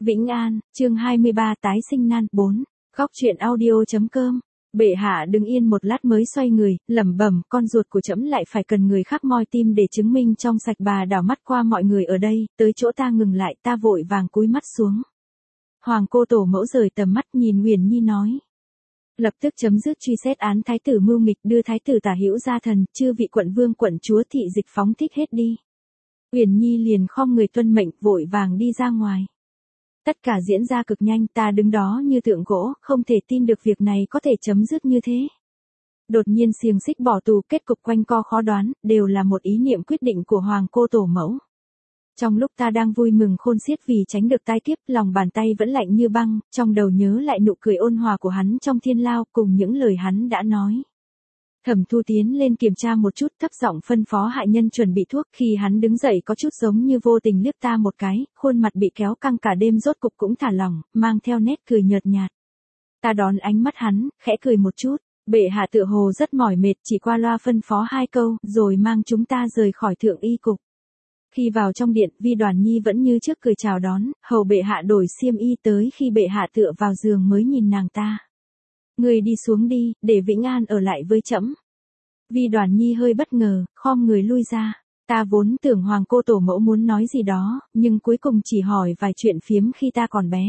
Vĩnh An, chương 23 tái sinh nan 4. Góc truyện audio.com. Bệ hạ đứng yên một lát mới xoay người, lẩm bẩm, con ruột của trẫm lại phải cần người khác moi tim để chứng minh trong sạch. Bà đảo mắt qua mọi người ở đây, tới chỗ ta ngừng lại, ta vội vàng cúi mắt xuống. Hoàng cô tổ mẫu rời tầm mắt nhìn Uyển Nhi nói. Lập tức chấm dứt truy xét án thái tử mưu nghịch, đưa thái tử Tả Hữu ra thần, chư vị quận vương quận chúa thị dịch phóng thích hết đi. Uyển Nhi liền khom người tuân mệnh, vội vàng đi ra ngoài. Tất cả diễn ra cực nhanh, ta đứng đó như tượng gỗ, không thể tin được việc này có thể chấm dứt như thế. Đột nhiên xiềng xích bỏ tù, kết cục quanh co khó đoán, đều là một ý niệm quyết định của Hoàng cô tổ mẫu. Trong lúc ta đang vui mừng khôn xiết vì tránh được tai kiếp, lòng bàn tay vẫn lạnh như băng, trong đầu nhớ lại nụ cười ôn hòa của hắn trong thiên lao, cùng những lời hắn đã nói. Thẩm Thu tiến lên kiểm tra một chút, thấp giọng phân phó hạ nhân chuẩn bị thuốc. Khi hắn đứng dậy có chút giống như vô tình liếc ta một cái, khuôn mặt bị kéo căng cả đêm rốt cục cũng thả lỏng, mang theo nét cười nhợt nhạt. Ta đón ánh mắt hắn, khẽ cười một chút. Bệ hạ tựa hồ rất mỏi mệt, chỉ qua loa phân phó 2 câu, rồi mang chúng ta rời khỏi thượng y cục. Khi vào trong điện, Vi Đoàn Nhi vẫn như trước cười chào đón, hầu bệ hạ đổi xiêm y tới khi bệ hạ tựa vào giường mới nhìn nàng ta. Người đi xuống đi, để Vĩnh An ở lại với trẫm. Vi Đoàn Nhi hơi bất ngờ, khom người lui ra. Ta vốn tưởng Hoàng cô tổ mẫu muốn nói gì đó, nhưng cuối cùng chỉ hỏi vài chuyện phiếm khi ta còn bé.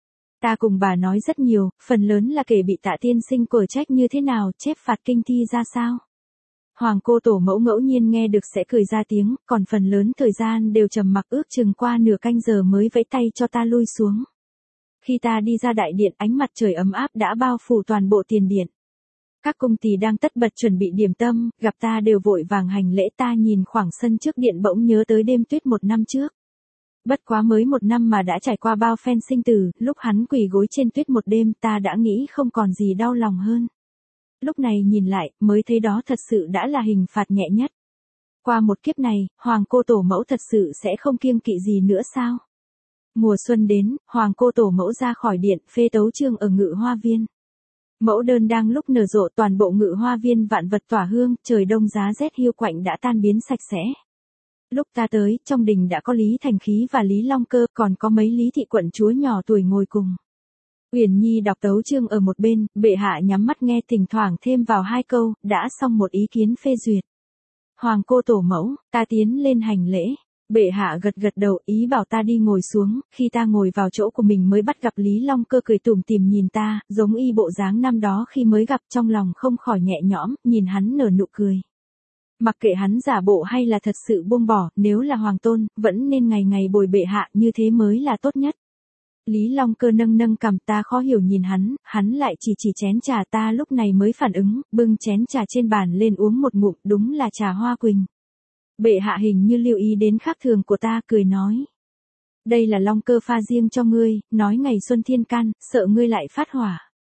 Ta cùng bà nói rất nhiều, phần lớn là kể bị Tạ tiên sinh quở trách như thế nào, chép phạt kinh thi ra sao. Hoàng cô tổ mẫu ngẫu nhiên nghe được sẽ cười ra tiếng, còn phần lớn thời gian đều trầm mặc, ước chừng qua nửa canh giờ mới vẫy tay cho ta lui xuống. Khi ta đi ra đại điện, ánh mặt trời ấm áp đã bao phủ toàn bộ tiền điện. Các cung tỳ đang tất bật chuẩn bị điểm tâm, gặp ta đều vội vàng hành lễ. Ta nhìn khoảng sân trước điện bỗng nhớ tới đêm tuyết 1 năm trước. Bất quá mới 1 năm mà đã trải qua bao phen sinh tử, lúc hắn quỳ gối trên tuyết một đêm ta đã nghĩ không còn gì đau lòng hơn. Lúc này nhìn lại, mới thấy đó thật sự đã là hình phạt nhẹ nhất. Qua một kiếp này, Hoàng cô tổ mẫu thật sự sẽ không kiêng kỵ gì nữa sao? Mùa xuân đến, Hoàng cô tổ mẫu ra khỏi điện, phê tấu chương ở Ngự Hoa Viên. Mẫu đơn đang lúc nở rộ, toàn bộ Ngự Hoa Viên vạn vật tỏa hương, trời đông giá rét hiu quạnh đã tan biến sạch sẽ. Lúc ta tới, trong đình đã có Lý Thành Khí và Lý Long Cơ, còn có mấy Lý thị quận chúa nhỏ tuổi ngồi cùng. Uyển Nhi đọc tấu chương ở một bên, bệ hạ nhắm mắt nghe, thỉnh thoảng thêm vào 2 câu, đã xong một ý kiến phê duyệt. Hoàng cô tổ mẫu, ta tiến lên hành lễ. Bệ hạ gật gật đầu, ý bảo ta đi ngồi xuống. Khi ta ngồi vào chỗ của mình mới bắt gặp Lý Long Cơ cười tủm tỉm nhìn ta, giống y bộ dáng năm đó khi mới gặp, trong lòng không khỏi nhẹ nhõm, nhìn hắn nở nụ cười. Mặc kệ hắn giả bộ hay là thật sự buông bỏ, nếu là hoàng tôn, vẫn nên ngày ngày bồi bệ hạ, như thế mới là tốt nhất. Lý Long Cơ nâng cằm, ta khó hiểu nhìn hắn lại chỉ chén trà. Ta lúc này mới phản ứng, bưng chén trà trên bàn lên uống một ngụm, đúng là trà hoa quỳnh. Bệ hạ hình như lưu ý đến khác thường của ta, cười nói. Đây là Long Cơ pha riêng cho ngươi, nói ngày xuân thiên can, sợ ngươi lại phát hỏa.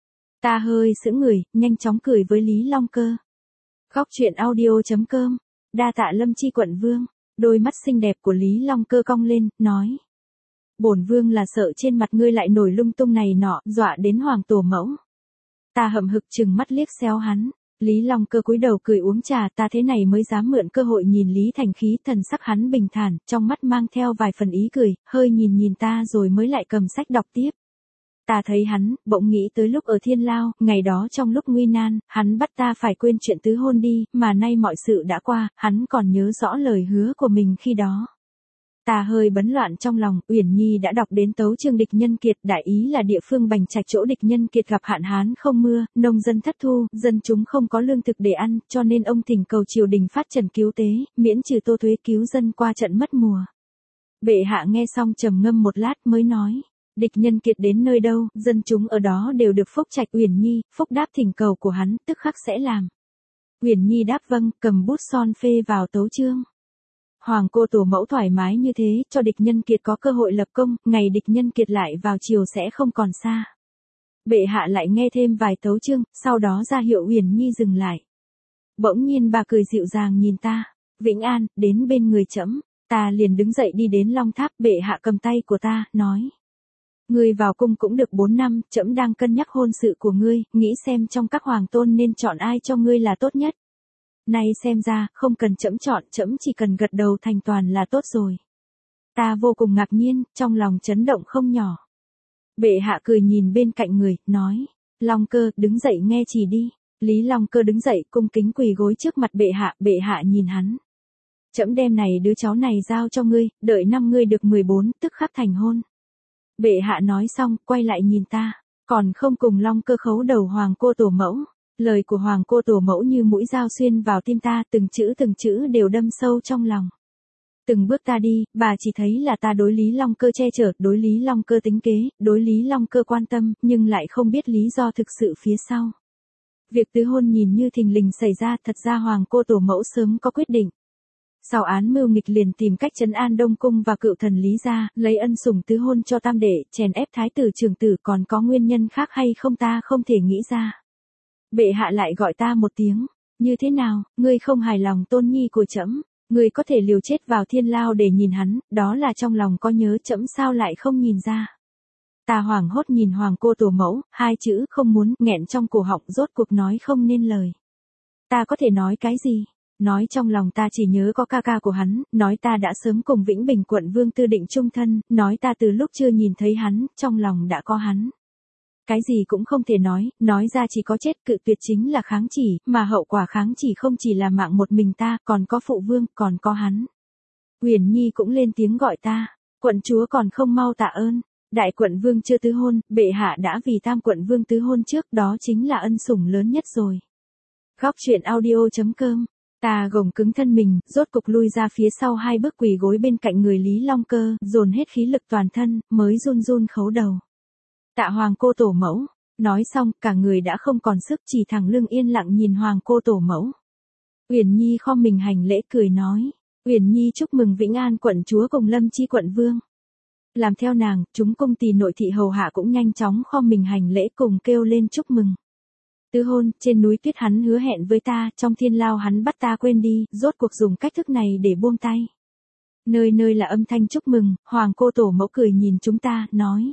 Ta hơi sững người, nhanh chóng cười với Lý Long Cơ. Góc truyện audio.com. Đa tạ Lâm Chi quận vương. Đôi mắt xinh đẹp của Lý Long Cơ cong lên, nói. Bổn vương là sợ trên mặt ngươi lại nổi lung tung này nọ, dọa đến Hoàng tổ mẫu. Ta hậm hực chừng mắt liếc xéo hắn. Lý Long Cơ cúi đầu cười uống trà, ta thế này mới dám mượn cơ hội nhìn Lý Thành Khí. Thần sắc hắn bình thản, trong mắt mang theo vài phần ý cười, hơi nhìn ta rồi mới lại cầm sách đọc tiếp. Ta thấy hắn, bỗng nghĩ tới lúc ở Thiên Lao, ngày đó trong lúc nguy nan, hắn bắt ta phải quên chuyện tứ hôn đi, mà nay mọi sự đã qua, hắn còn nhớ rõ lời hứa của mình khi đó. Ta hơi bấn loạn trong lòng. Uyển Nhi đã đọc đến tấu chương địch nhân kiệt, đại ý là địa phương Bành Trạch chỗ địch nhân kiệt gặp hạn hán không mưa, nông dân thất thu, dân chúng không có lương thực để ăn, cho nên ông thỉnh cầu triều đình phát trần cứu tế, miễn trừ tô thuế cứu dân qua trận mất mùa. Bệ hạ nghe xong trầm ngâm một lát mới nói, địch nhân kiệt đến nơi đâu, dân chúng ở đó đều được phúc trạch. Uyển Nhi, phúc đáp thỉnh cầu của hắn, tức khắc sẽ làm. Uyển Nhi đáp vâng, cầm bút son phê vào tấu chương. Hoàng cô tổ mẫu thoải mái như thế, cho địch nhân kiệt có cơ hội lập công, ngày địch nhân kiệt lại vào chiều sẽ không còn xa. Bệ hạ lại nghe thêm vài tấu chương, sau đó ra hiệu Uyển Nhi dừng lại. Bỗng nhiên bà cười dịu dàng nhìn ta. Vĩnh An, đến bên người trẫm. Ta liền đứng dậy đi đến Long Tháp. Bệ hạ cầm tay của ta, nói. Ngươi vào cung cũng được 4 năm, trẫm đang cân nhắc hôn sự của ngươi, nghĩ xem trong các hoàng tôn nên chọn ai cho ngươi là tốt nhất. Nay xem ra, không cần trẫm chọn, trẫm chỉ cần gật đầu thành toàn là tốt rồi. Ta vô cùng ngạc nhiên, trong lòng chấn động không nhỏ. Bệ hạ cười nhìn bên cạnh người, nói, Long Cơ, đứng dậy nghe chỉ đi. Lý Long Cơ đứng dậy, cung kính quỳ gối trước mặt bệ hạ nhìn hắn. Trẫm đem này đứa cháu này giao cho ngươi, đợi năm ngươi được 14, tức khắc thành hôn. Bệ hạ nói xong, quay lại nhìn ta, còn không cùng Long Cơ khấu đầu hoàng cô tổ mẫu. Lời của hoàng cô tổ mẫu như mũi dao xuyên vào tim ta, từng chữ đều đâm sâu trong lòng. Từng bước ta đi, bà chỉ thấy là ta đối Lý Long Cơ che chở, đối Lý Long Cơ tính kế, đối Lý Long Cơ quan tâm, nhưng lại không biết lý do thực sự phía sau. Việc tứ hôn nhìn như thình lình xảy ra, thật ra hoàng cô tổ mẫu sớm có quyết định. Sau án mưu nghịch liền tìm cách trấn an Đông Cung và cựu thần Lý gia, lấy ân sủng tứ hôn cho tam đệ, chèn ép thái tử trưởng tử, còn có nguyên nhân khác hay không ta không thể nghĩ ra. Bệ hạ lại gọi ta một tiếng, như thế nào, ngươi không hài lòng tôn nhi của trẫm, ngươi có thể liều chết vào thiên lao để nhìn hắn, đó là trong lòng có nhớ trẫm sao lại không nhìn ra. Ta hoảng hốt nhìn hoàng cô tổ mẫu, hai chữ không muốn, nghẹn trong cổ họng rốt cuộc nói không nên lời. Ta có thể nói cái gì? Nói trong lòng ta chỉ nhớ có ca ca của hắn, nói ta đã sớm cùng Vĩnh Bình quận vương tư định chung thân, nói ta từ lúc chưa nhìn thấy hắn, trong lòng đã có hắn. Cái gì cũng không thể nói ra chỉ có chết, cự tuyệt chính là kháng chỉ, mà hậu quả kháng chỉ không chỉ là mạng một mình ta, còn có phụ vương, còn có hắn. Uyển Nhi cũng lên tiếng gọi ta, quận chúa còn không mau tạ ơn, đại quận vương chưa tứ hôn, bệ hạ đã vì tam quận vương tứ hôn trước, đó chính là ân sủng lớn nhất rồi. Góc truyện audio.com. Ta gồng cứng thân mình, rốt cục lui ra phía sau 2 bước quỳ gối bên cạnh người Lý Long Cơ, dồn hết khí lực toàn thân, mới run run khấu đầu. Tạ hoàng cô tổ mẫu, nói xong, cả người đã không còn sức, chỉ thẳng lưng yên lặng nhìn hoàng cô tổ mẫu. Uyển Nhi khom mình hành lễ cười nói, Uyển Nhi chúc mừng Vĩnh An quận chúa cùng Lâm Chi quận vương. Làm theo nàng, chúng cung tỳ nội thị hầu hạ cũng nhanh chóng khom mình hành lễ cùng kêu lên chúc mừng. Tứ hôn, trên núi tuyết hắn hứa hẹn với ta, trong thiên lao hắn bắt ta quên đi, rốt cuộc dùng cách thức này để buông tay. Nơi nơi là âm thanh chúc mừng, hoàng cô tổ mẫu cười nhìn chúng ta, nói.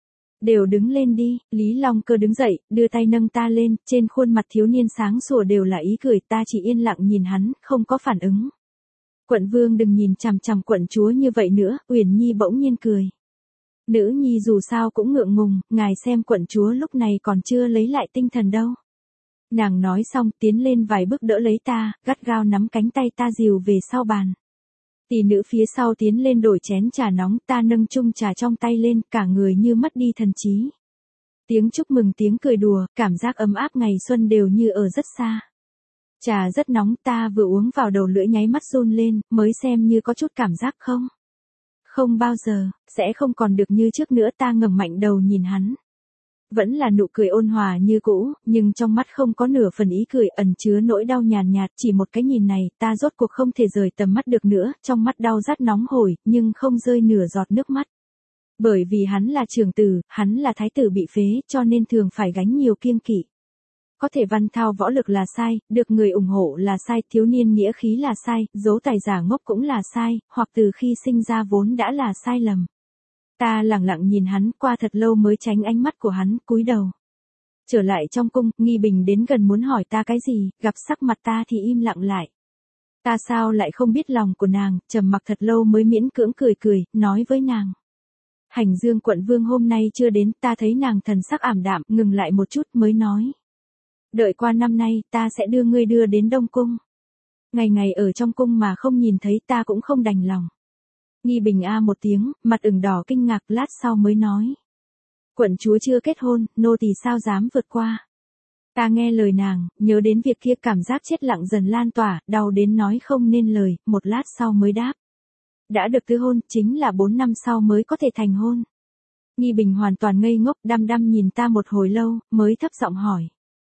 Đều đứng lên đi, Lý Long Cơ đứng dậy, đưa tay nâng ta lên, trên khuôn mặt thiếu niên sáng sủa đều là ý cười, ta chỉ yên lặng nhìn hắn, không có phản ứng. Quận vương đừng nhìn chằm chằm quận chúa như vậy nữa, Uyển Nhi bỗng nhiên cười. Nữ nhi dù sao cũng ngượng ngùng, ngài xem quận chúa lúc này còn chưa lấy lại tinh thần đâu. Nàng nói xong tiến lên vài bước đỡ lấy ta, gắt gao nắm cánh tay ta dìu về sau bàn. Tỷ nữ phía sau tiến lên đổi chén trà nóng, ta nâng chung trà trong tay lên, cả người như mất đi thần trí. Tiếng chúc mừng tiếng cười đùa, cảm giác ấm áp ngày xuân đều như ở rất xa. Trà rất nóng, ta vừa uống vào đầu lưỡi nháy mắt run lên, mới xem như có chút cảm giác không. Không bao giờ, sẽ không còn được như trước nữa, ta ngẩng mạnh đầu nhìn hắn. Vẫn là nụ cười ôn hòa như cũ, nhưng trong mắt không có nửa phần ý cười, ẩn chứa nỗi đau nhàn nhạt, chỉ một cái nhìn này, ta rốt cuộc không thể rời tầm mắt được nữa, trong mắt đau rát nóng hổi, nhưng không rơi nửa giọt nước mắt. Bởi vì hắn là trưởng tử, hắn là thái tử bị phế, cho nên thường phải gánh nhiều kiêng kỵ. Có thể văn thao võ lực là sai, được người ủng hộ là sai, thiếu niên nghĩa khí là sai, dấu tài giả ngốc cũng là sai, hoặc từ khi sinh ra vốn đã là sai lầm. Ta lặng lặng nhìn hắn, qua thật lâu mới tránh ánh mắt của hắn, cúi đầu. Trở lại trong cung, Nghi Bình đến gần muốn hỏi ta cái gì, gặp sắc mặt ta thì im lặng lại. Ta sao lại không biết lòng của nàng, trầm mặc thật lâu mới miễn cưỡng cười, nói với nàng. Hành Dương quận vương hôm nay chưa đến, ta thấy nàng thần sắc ảm đạm, ngừng lại một chút mới nói. Đợi qua năm nay, ta sẽ đưa ngươi đưa đến Đông Cung. Ngày ngày ở trong cung mà không nhìn thấy ta cũng không đành lòng. Nghi Bình a một tiếng, mặt ửng đỏ kinh ngạc, lát sau mới nói. Quận chúa chưa kết hôn, nô tỳ sao dám vượt qua. Ta nghe lời nàng, nhớ đến việc kia, cảm giác chết lặng dần lan tỏa, đau đến nói không nên lời, một lát sau mới đáp. Đã được tứ hôn, chính là 4 năm sau mới có thể thành hôn. Nghi Bình hoàn toàn ngây ngốc, đăm đăm nhìn ta một hồi lâu, mới thấp giọng hỏi.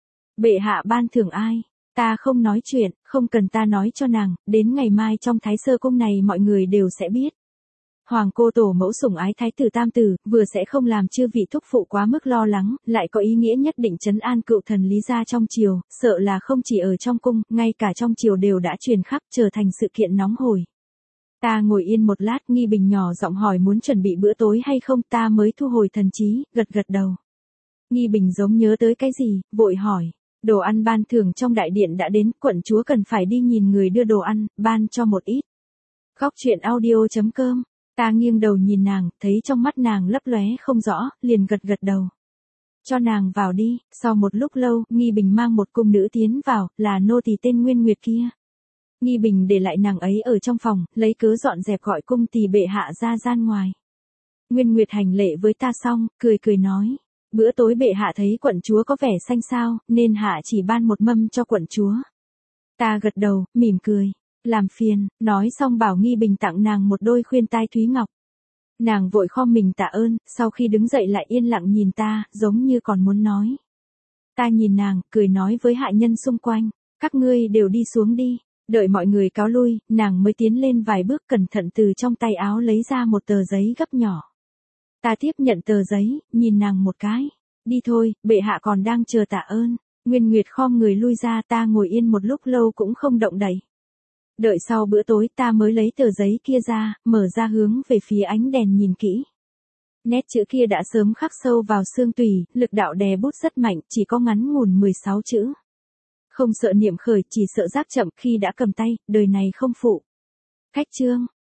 Bệ hạ ban thưởng ai? Ta không nói chuyện, không cần ta nói cho nàng, đến ngày mai trong Thái Sơ cung này mọi người đều sẽ biết. Hoàng cô tổ mẫu sủng ái thái tử tam tử, vừa sẽ không làm chư vị thúc phụ quá mức lo lắng, lại có ý nghĩa nhất định trấn an cựu thần Lý gia trong triều, sợ là không chỉ ở trong cung, ngay cả trong triều đều đã truyền khắp, trở thành sự kiện nóng hổi. Ta ngồi yên một lát, Nghi Bình nhỏ giọng hỏi muốn chuẩn bị bữa tối hay không, ta mới thu hồi thần trí, gật đầu. Nghi Bình giống nhớ tới cái gì, vội hỏi. Đồ ăn ban thưởng trong đại điện đã đến, quận chúa cần phải đi nhìn người đưa đồ ăn, ban cho một ít. Góc truyện audio.com Ta nghiêng đầu nhìn nàng, thấy trong mắt nàng lấp lóe không rõ, liền gật gật đầu. Cho nàng vào đi. Sau một lúc lâu, Nghi Bình mang một cung nữ tiến vào, là nô tỳ tên Nguyên Nguyệt kia. Nghi Bình để lại nàng ấy ở trong phòng, lấy cớ dọn dẹp gọi cung tỳ bệ hạ ra gian ngoài. Nguyên Nguyệt hành lễ với ta xong, cười cười nói. Bữa tối bệ hạ thấy quận chúa có vẻ xanh xao, nên hạ chỉ ban một mâm cho quận chúa. Ta gật đầu, mỉm cười. Làm phiền, nói xong bảo Nghi Bình tặng nàng một đôi khuyên tai thúy ngọc. Nàng vội khom mình tạ ơn, sau khi đứng dậy lại yên lặng nhìn ta, giống như còn muốn nói. Ta nhìn nàng, cười nói với hạ nhân xung quanh, các ngươi đều đi xuống đi. Đợi mọi người cáo lui, nàng mới tiến lên vài bước cẩn thận từ trong tay áo lấy ra một tờ giấy gấp nhỏ. Ta tiếp nhận tờ giấy, nhìn nàng một cái. Đi thôi, bệ hạ còn đang chờ tạ ơn. Nguyên Nguyệt khom người lui ra, ta ngồi yên một lúc lâu cũng không động đậy. Đợi sau bữa tối ta mới lấy tờ giấy kia ra, mở ra hướng về phía ánh đèn nhìn kỹ. Nét chữ kia đã sớm khắc sâu vào xương tủy, lực đạo đè bút rất mạnh, chỉ có ngắn ngủn 16 chữ. Không sợ niệm khởi, chỉ sợ giác chậm, khi đã cầm tay, đời này không phụ. Cách chương.